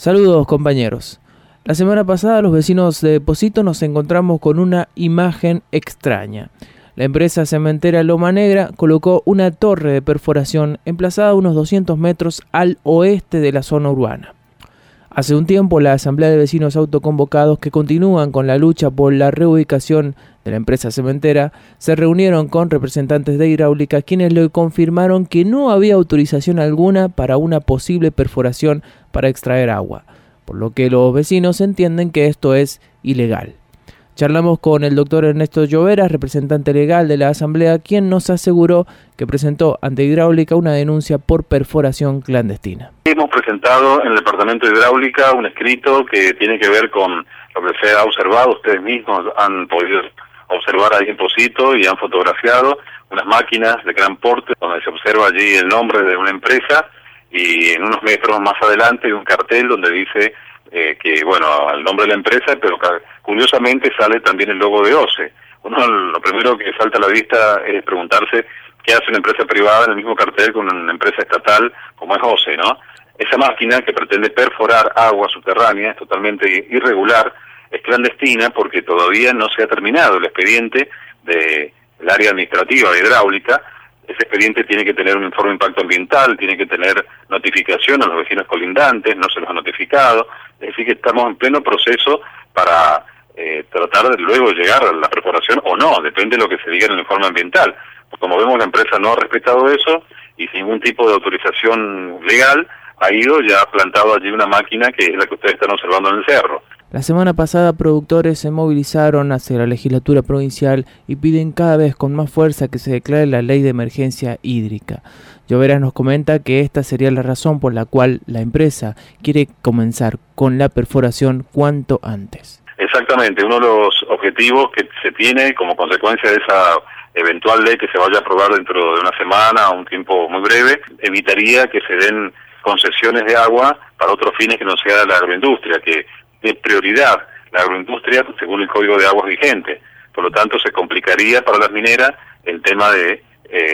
Saludos compañeros. La semana pasada los vecinos de Pocito nos encontramos con una imagen extraña. La empresa cementera Loma Negra colocó una torre de perforación emplazada a unos 200 metros al oeste de la zona urbana. Hace un tiempo la Asamblea de Vecinos Autoconvocados, que continúan con la lucha por la reubicación de la empresa cementera, se reunieron con representantes de Hidráulica, quienes le confirmaron que no había autorización alguna para una posible perforación para extraer agua, por lo que los vecinos entienden que esto es ilegal. Charlamos con el doctor Ernesto Lloveras, representante legal de la Asamblea, quien nos aseguró que presentó ante Hidráulica una denuncia por perforación clandestina. Hemos presentado en el Departamento de Hidráulica un escrito que tiene que ver con lo que se ha observado. Ustedes mismos han podido observar ahí en Pocito y han fotografiado unas máquinas de gran porte donde se observa allí el nombre de una empresa y en unos metros más adelante hay un cartel donde dice que, bueno, el nombre de la empresa, pero curiosamente sale también el logo de OCE. Uno, lo primero que salta a la vista es preguntarse qué hace una empresa privada en el mismo cartel con una empresa estatal como es OCE, ¿no? Esa máquina que pretende perforar agua subterránea es totalmente irregular, es clandestina porque todavía no se ha terminado el expediente del área administrativa de Hidráulica. Ese expediente tiene que tener un informe de impacto ambiental, tiene que tener notificación a los vecinos colindantes, no se los ha notificado, es decir que estamos en pleno proceso para tratar de luego llegar a la perforación o no, depende de lo que se diga en el informe ambiental. Como vemos, la empresa no ha respetado eso y sin ningún tipo de autorización legal ha ido y ha plantado allí una máquina que es la que ustedes están observando en el cerro. La semana pasada, productores se movilizaron hacia la legislatura provincial y piden cada vez con más fuerza que se declare la ley de emergencia hídrica. Lloveras nos comenta que esta sería la razón por la cual la empresa quiere comenzar con la perforación cuanto antes. Exactamente, uno de los objetivos que se tiene como consecuencia de esa eventual ley que se vaya a aprobar dentro de una semana o un tiempo muy breve, evitaría que se den concesiones de agua para otros fines que no sea la agroindustria, que de prioridad la agroindustria según el Código de Aguas vigente. Por lo tanto, se complicaría para las mineras el tema de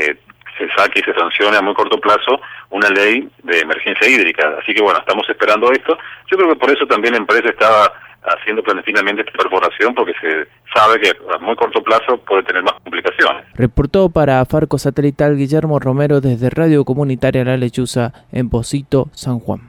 se saque y se sancione a muy corto plazo una ley de emergencia hídrica. Así que bueno, estamos esperando esto. Yo creo que por eso también la empresa estaba haciendo clandestinamente esta perforación, porque se sabe que a muy corto plazo puede tener más complicaciones. Reportó para Farco Satelital Guillermo Romero desde Radio Comunitaria La Lechuza en Pocito, San Juan.